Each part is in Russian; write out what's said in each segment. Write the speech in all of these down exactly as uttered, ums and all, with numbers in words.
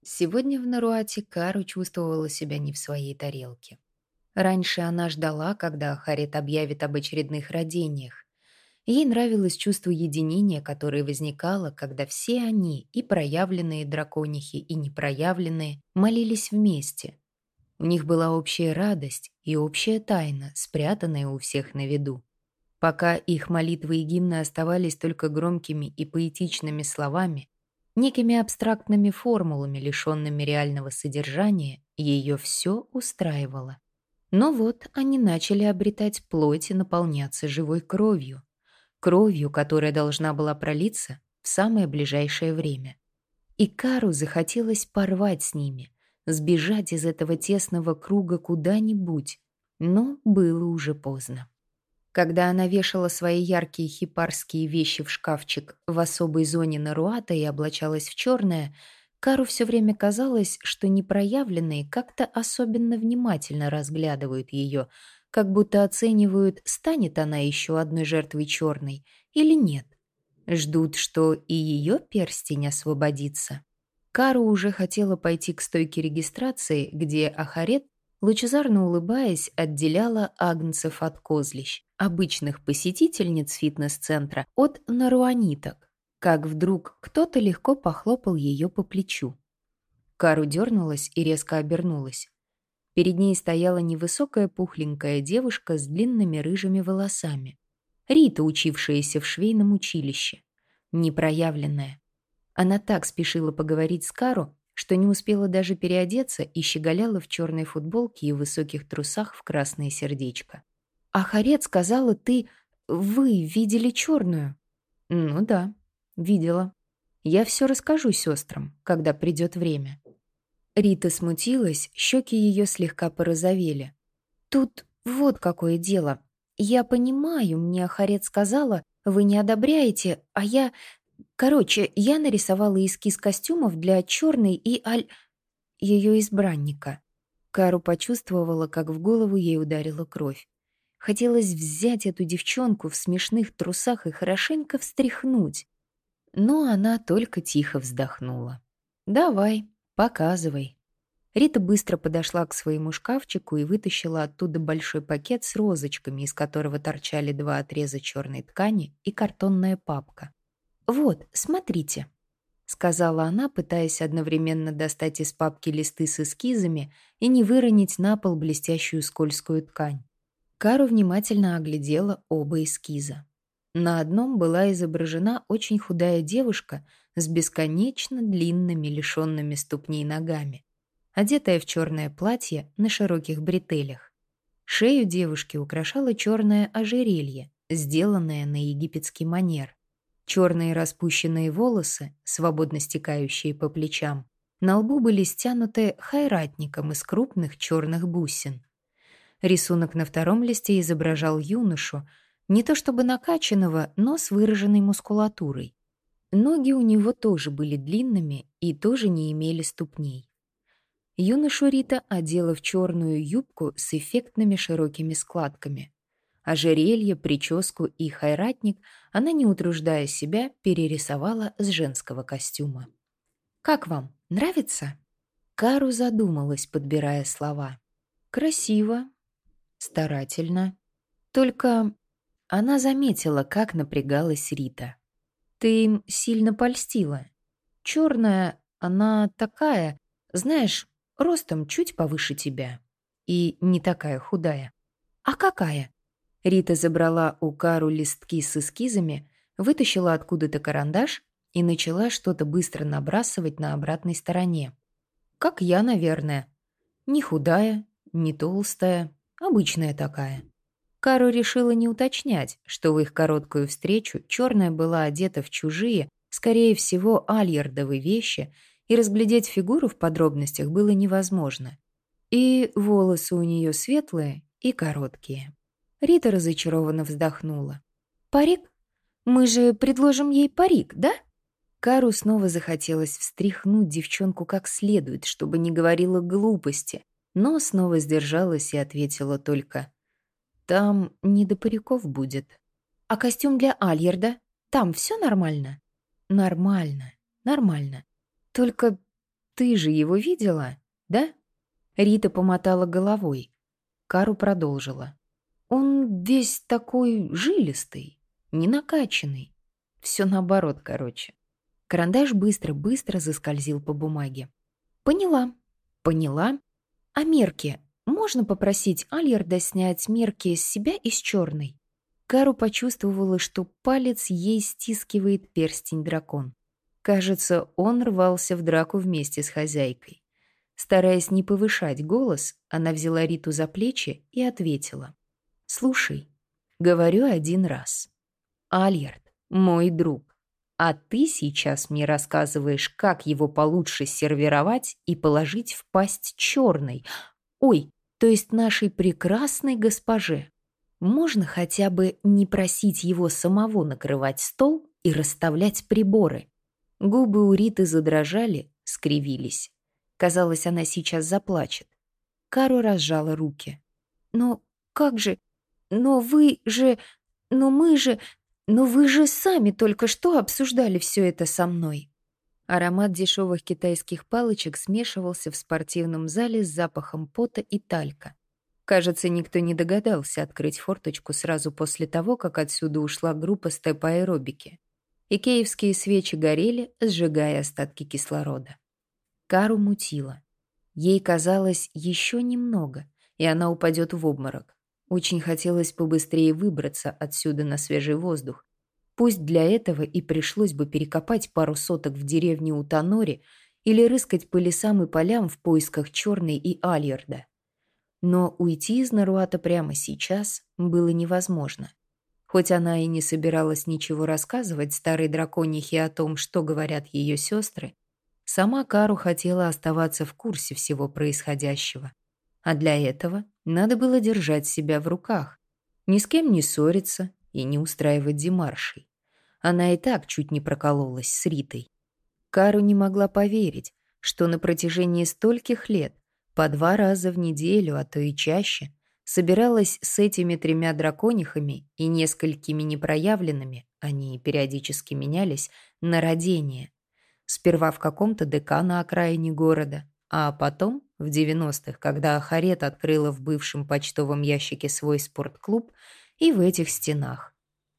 Сегодня в Наруате Кару чувствовала себя не в своей тарелке. Раньше она ждала, когда Харит объявит об очередных родениях. Ей нравилось чувство единения, которое возникало, когда все они, и проявленные драконихи, и непроявленные, молились вместе. У них была общая радость и общая тайна, спрятанная у всех на виду. Пока их молитвы и гимны оставались только громкими и поэтичными словами, некими абстрактными формулами, лишенными реального содержания, ее все устраивало. Но вот они начали обретать плоть и наполняться живой кровью. Кровью, которая должна была пролиться в самое ближайшее время. И Кару захотелось порвать с ними, сбежать из этого тесного круга куда-нибудь, но было уже поздно. Когда она вешала свои яркие хипарские вещи в шкафчик в особой зоне Наруата и облачалась в черное, Кару все время казалось, что непроявленные как-то особенно внимательно разглядывают ее, как будто оценивают, станет она еще одной жертвой черной или нет. Ждут, что и ее перстень освободится. Кару уже хотела пойти к стойке регистрации, где Ахарет, лучезарно улыбаясь, отделяла агнцев от козлищ, обычных посетительниц фитнес-центра от наруаниток, как вдруг кто-то легко похлопал ее по плечу. Кару дернулась и резко обернулась. Перед ней стояла невысокая пухленькая девушка с длинными рыжими волосами. Рита, учившаяся в швейном училище. Непроявленная. Она так спешила поговорить с Кару, что не успела даже переодеться и щеголяла в черной футболке и высоких трусах в красное сердечко. «А Харет сказала, ты... вы видели черную?» «Ну да, видела. Я все расскажу сестрам, когда придет время». Рита смутилась, щеки ее слегка порозовели. «Тут вот какое дело. Я понимаю, мне Харет сказала, вы не одобряете, а я... Короче, я нарисовала эскиз костюмов для черной и аль... ее избранника». Кару почувствовала, как в голову ей ударила кровь. Хотелось взять эту девчонку в смешных трусах и хорошенько встряхнуть. Но она только тихо вздохнула. «Давай, показывай». Рита быстро подошла к своему шкафчику и вытащила оттуда большой пакет с розочками, из которого торчали два отреза черной ткани и картонная папка. «Вот, смотрите», — сказала она, пытаясь одновременно достать из папки листы с эскизами и не выронить на пол блестящую скользкую ткань. Кару внимательно оглядела оба эскиза. На одном была изображена очень худая девушка с бесконечно длинными, лишенными ступней ногами, одетая в черное платье на широких бретелях. Шею девушки украшало черное ожерелье, сделанное на египетский манер. Черные распущенные волосы, свободно стекающие по плечам, на лбу были стянуты хайратником из крупных черных бусин. Рисунок на втором листе изображал юношу, не то чтобы накачанного, но с выраженной мускулатурой. Ноги у него тоже были длинными и тоже не имели ступней. Юношу Рита одела в черную юбку с эффектными широкими складками. Ожерелье, прическу и хайратник она, не утруждая себя, перерисовала с женского костюма. «Как вам? Нравится?» Кару задумалась, подбирая слова. «Красиво, старательно. Только...» Она заметила, как напрягалась Рита. «Ты им сильно польстила. Черная, она такая, знаешь, ростом чуть повыше тебя. И не такая худая». «А какая?» Рита забрала у Кару листки с эскизами, вытащила откуда-то карандаш и начала что-то быстро набрасывать на обратной стороне. «Как я, наверное. Не худая, не толстая, обычная такая». Кару решила не уточнять, что в их короткую встречу черная была одета в чужие, скорее всего, альярдовые вещи, и разглядеть фигуру в подробностях было невозможно. И волосы у нее светлые и короткие. Рита разочарованно вздохнула. «Парик? Мы же предложим ей парик, да?» Кару снова захотелось встряхнуть девчонку как следует, чтобы не говорила глупости, но снова сдержалась и ответила только: «Там не до париков будет». «А костюм для Альерда? Там все нормально?» «Нормально, нормально. Только ты же его видела, да?» Рита помотала головой. Кару продолжила. «Он весь такой жилистый, не накачанный. Все наоборот, короче». Карандаш быстро-быстро заскользил по бумаге. «Поняла, поняла. А мерки? Можно попросить Альярда снять мерки с себя и с черной?» Кару почувствовала, что палец ей стискивает перстень-дракон. Кажется, он рвался в драку вместе с хозяйкой. Стараясь не повышать голос, она взяла Риту за плечи и ответила. «Слушай, говорю один раз. Альярд — мой друг, а ты сейчас мне рассказываешь, как его получше сервировать и положить в пасть черной, ой, то есть нашей прекрасной госпоже. Можно хотя бы не просить его самого накрывать стол и расставлять приборы?» Губы у Риты задрожали, скривились. Казалось, она сейчас заплачет. Кару разжала руки. «Но как же? Но вы же... Но мы же... Но вы же сами только что обсуждали все это со мной». Аромат дешевых китайских палочек смешивался в спортивном зале с запахом пота и талька. Кажется, никто не догадался открыть форточку сразу после того, как отсюда ушла группа степ-аэробики. Икеевские свечи горели, сжигая остатки кислорода. Кару мутила. Ей казалось еще немного, и она упадет в обморок. Очень хотелось побыстрее выбраться отсюда на свежий воздух. Пусть для этого и пришлось бы перекопать пару соток в деревне Утанори или рыскать по лесам и полям в поисках Черной и Альярда. Но уйти из Наруата прямо сейчас было невозможно. Хоть она и не собиралась ничего рассказывать старой драконихе о том, что говорят ее сестры, сама Кару хотела оставаться в курсе всего происходящего. А для этого надо было держать себя в руках, ни с кем не ссориться и не устраивать демаршей. Она и так чуть не прокололась с Ритой. Кару не могла поверить, что на протяжении стольких лет по два раза в неделю, а то и чаще, собиралась с этими тремя драконихами и несколькими непроявленными, они периодически менялись, на родение. Сперва в каком-то ДК на окраине города, а потом, в девяностых, когда Ахарет открыла в бывшем почтовом ящике свой спортклуб, и в этих стенах.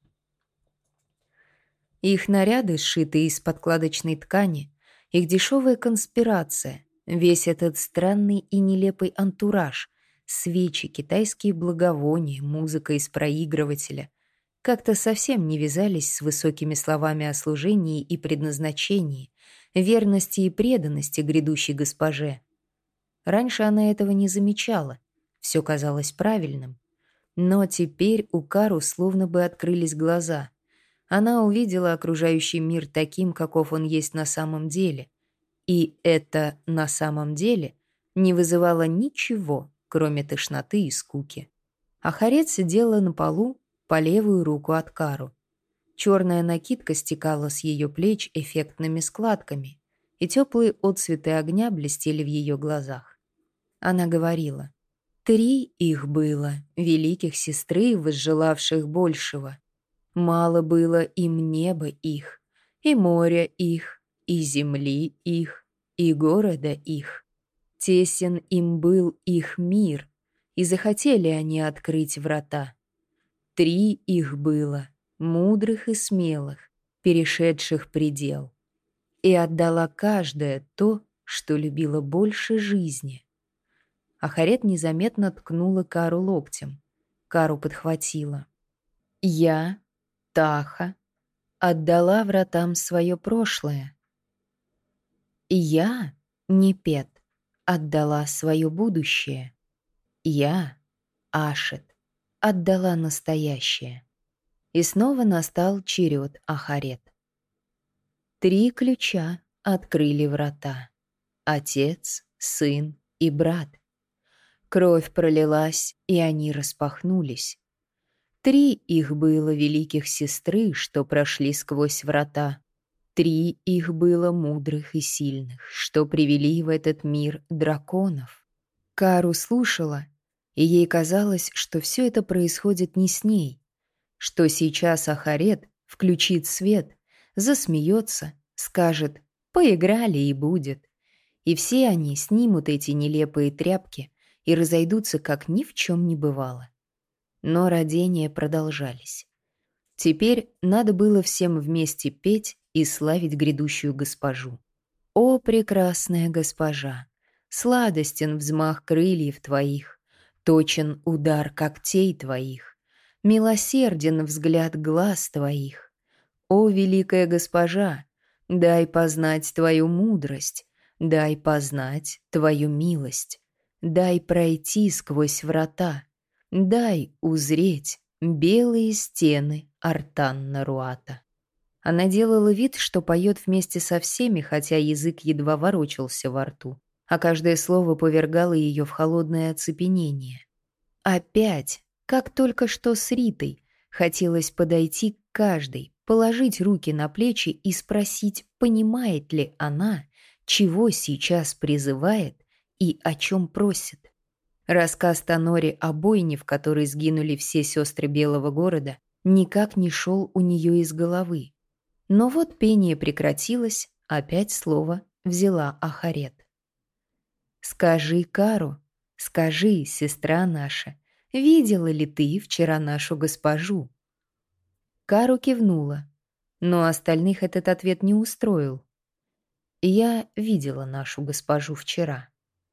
Их наряды, сшитые из подкладочной ткани, их дешевая конспирация, весь этот странный и нелепый антураж, свечи, китайские благовония, музыка из проигрывателя как-то совсем не вязались с высокими словами о служении и предназначении, верности и преданности грядущей госпоже. Раньше она этого не замечала, все казалось правильным. Но теперь у Кару словно бы открылись глаза. Она увидела окружающий мир таким, каков он есть на самом деле. И это «на самом деле» не вызывало ничего, кроме тошноты и скуки. Ахарет сидела на полу по левую руку от Кару. Черная накидка стекала с ее плеч эффектными складками, и теплые отцветы огня блестели в ее глазах. Она говорила: «Три их было, великих сестры, возжелавших большего. Мало было им неба их, и моря их, и земли их, и города их. Тесен им был их мир, и захотели они открыть врата. Три их было, мудрых и смелых, перешедших предел. И отдала каждая то, что любила больше жизни». Ахарет незаметно ткнула Кару локтем. Кару подхватила. «Я, Таха, отдала вратам свое прошлое. Я, Непет, отдала свое будущее. Я, Ашет, отдала настоящее». И снова настал черед Ахарет. Три ключа открыли врата. Отец, сын и брат. Кровь пролилась, и они распахнулись. Три их было великих сестры, что прошли сквозь врата. Три их было мудрых и сильных, что привели в этот мир драконов. Кару слушала, и ей казалось, что все это происходит не с ней, что сейчас Ахарет включит свет, засмеется, скажет «поиграли и будет», и все они снимут эти нелепые тряпки и разойдутся, как ни в чем не бывало. Но родения продолжались. Теперь надо было всем вместе петь и славить грядущую госпожу. О, прекрасная госпожа! Сладостен взмах крыльев твоих, точен удар когтей твоих, милосерден взгляд глаз твоих. О, великая госпожа, дай познать твою мудрость, дай познать твою милость, дай пройти сквозь врата, дай узреть белые стены Артанна-Руата. Она делала вид, что поет вместе со всеми, хотя язык едва ворочался во рту, а каждое слово повергало ее в холодное оцепенение. Опять, как только что с Ритой, хотелось подойти к каждой, положить руки на плечи и спросить, понимает ли она, чего сейчас призывает и о чем просит. Рассказ Тонори о бойне, в которой сгинули все сестры Белого города, никак не шел у нее из головы. Но вот пение прекратилось, опять слово взяла Ахарет. «Скажи, Кару, скажи, сестра наша, видела ли ты вчера нашу госпожу?» Кару кивнула, но остальных этот ответ не устроил. «Я видела нашу госпожу вчера».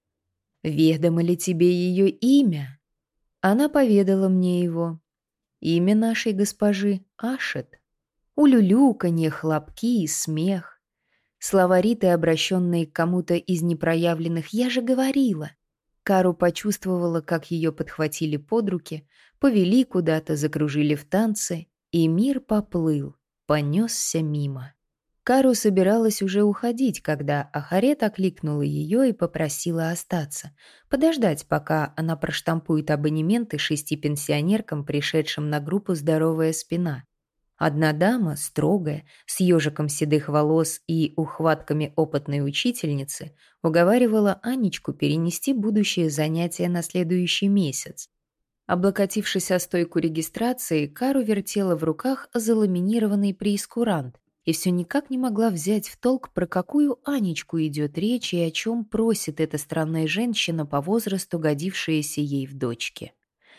«Ведомо ли тебе ее имя?» Она поведала мне его. Имя нашей госпожи — Ашет. Улюлюканье, хлопки и смех. Слова Риты, обращенные к кому-то из непроявленных «я же говорила». Кару почувствовала, как ее подхватили под руки, повели куда-то, закружили в танце, и мир поплыл, понесся мимо. Кару собиралась уже уходить, когда Ахарет окликнула ее и попросила остаться, подождать, пока она проштампует абонементы шести пенсионеркам, пришедшим на группу «Здоровая спина». Одна дама, строгая, с ежиком седых волос и ухватками опытной учительницы, уговаривала Анечку перенести будущее занятие на следующий месяц. Облокотившись о стойку регистрации, Кару вертела в руках заламинированный преискурант и все никак не могла взять в толк, про какую Анечку идет речь и о чем просит эта странная женщина по возрасту, годившаяся ей в дочке.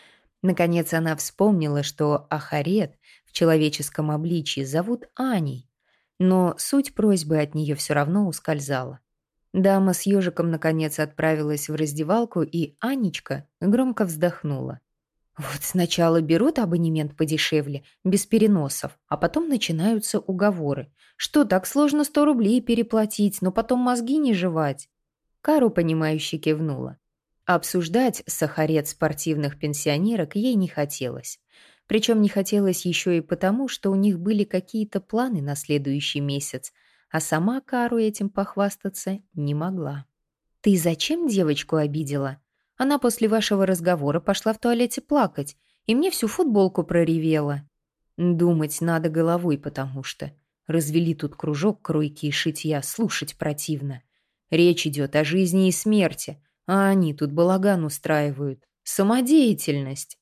Наконец она вспомнила, что Ахарет в человеческом обличье зовут Аней, но суть просьбы от нее все равно ускользала. Дама с ежиком наконец отправилась в раздевалку, и Анечка громко вздохнула. Вот сначала берут абонемент подешевле, без переносов, а потом начинаются уговоры. Что, так сложно сто рублей переплатить, но потом мозги не жевать? Кару, понимающе кивнула. Обсуждать Сахарет спортивных пенсионерок ей не хотелось. Причем не хотелось еще и потому, что у них были какие-то планы на следующий месяц, а сама Кару этим похвастаться не могла. «Ты зачем девочку обидела? Она после вашего разговора пошла в туалете плакать, и мне всю футболку проревела. Думать надо головой, потому что развели тут кружок кройки и шитья, слушать противно. Речь идет о жизни и смерти, а они тут балаган устраивают. Самодеятельность».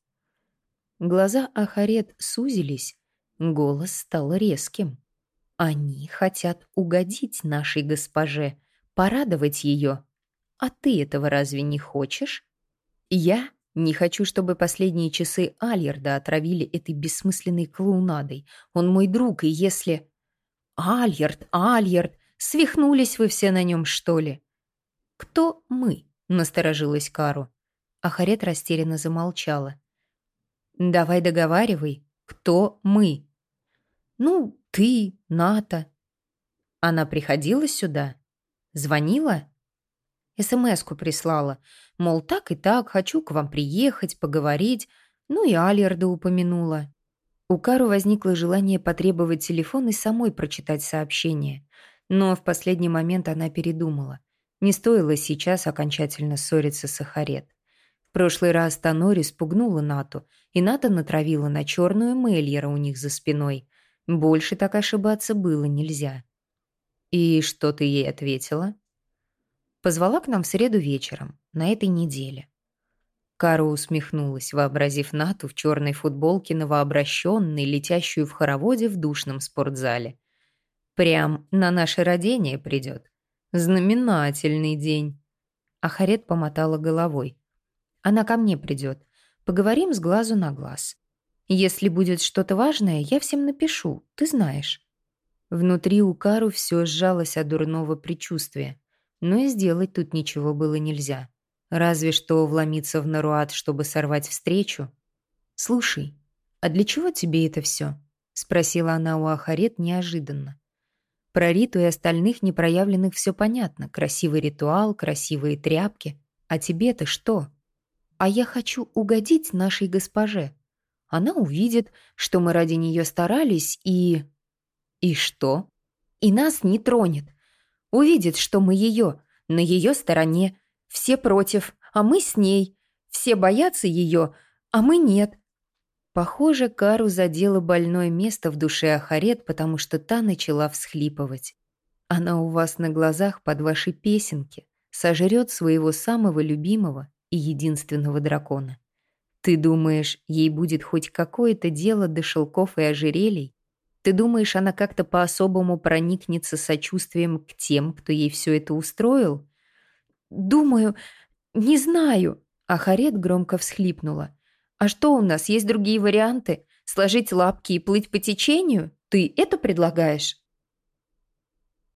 Глаза Ахарет сузились, голос стал резким. «Они хотят угодить нашей госпоже, порадовать ее. А ты этого разве не хочешь? Я не хочу, чтобы последние часы Альерда отравили этой бессмысленной клоунадой. Он мой друг, и если...» «Альерд, Альерд, свихнулись вы все на нем, что ли?» «Кто мы?» — насторожилась Кару. Ахарет растерянно замолчала. «Давай договаривай, кто мы?» «Ну, ты, Ната». «Она приходила сюда? Звонила?» СМС-ку прислала, мол, так и так, хочу к вам приехать, поговорить, ну и Альерда упомянула. У Кару возникло желание потребовать телефон и самой прочитать сообщение, но в последний момент она передумала. Не стоило сейчас окончательно ссориться с Ахарет. В прошлый раз Тонори спугнула Нату, и Ната натравила на черную Мельера у них за спиной. Больше так ошибаться было нельзя. «И что ты ей ответила?» «Позвала к нам в среду вечером, на этой неделе». Кару усмехнулась, вообразив Нату в черной футболке новообращенной, летящую в хороводе в душном спортзале. «Прям на наше родение придет. Знаменательный день. Ахарет помотала головой. Она ко мне придет. Поговорим с глазу на глаз. Если будет что-то важное, я всем напишу, ты знаешь. Внутри у Кару все сжалось от дурного предчувствия, но и сделать тут ничего было нельзя. Разве что вломиться в Наруат, чтобы сорвать встречу. «Слушай, а для чего тебе это все?» — спросила она у Ахарет неожиданно. Про Риту и остальных непроявленных все понятно. Красивый ритуал, красивые тряпки. А тебе-то что? А я хочу угодить нашей госпоже. Она увидит, что мы ради нее старались, и... И что? И нас не тронет. Увидит, что мы ее, на ее стороне. Все против, а мы с ней. Все боятся ее, а мы нет. Похоже, Кару задело больное место в душе Ахарет, потому что та начала всхлипывать. Она у вас на глазах под ваши песенки сожрет своего самого любимого и единственного дракона. Ты думаешь, ей будет хоть какое-то дело до шелков и ожерелий? Ты думаешь, она как-то по-особому проникнется сочувствием к тем, кто ей все это устроил? Думаю, не знаю. Ахарет громко всхлипнула. А что у нас, есть другие варианты? Сложить лапки и плыть по течению? Ты это предлагаешь?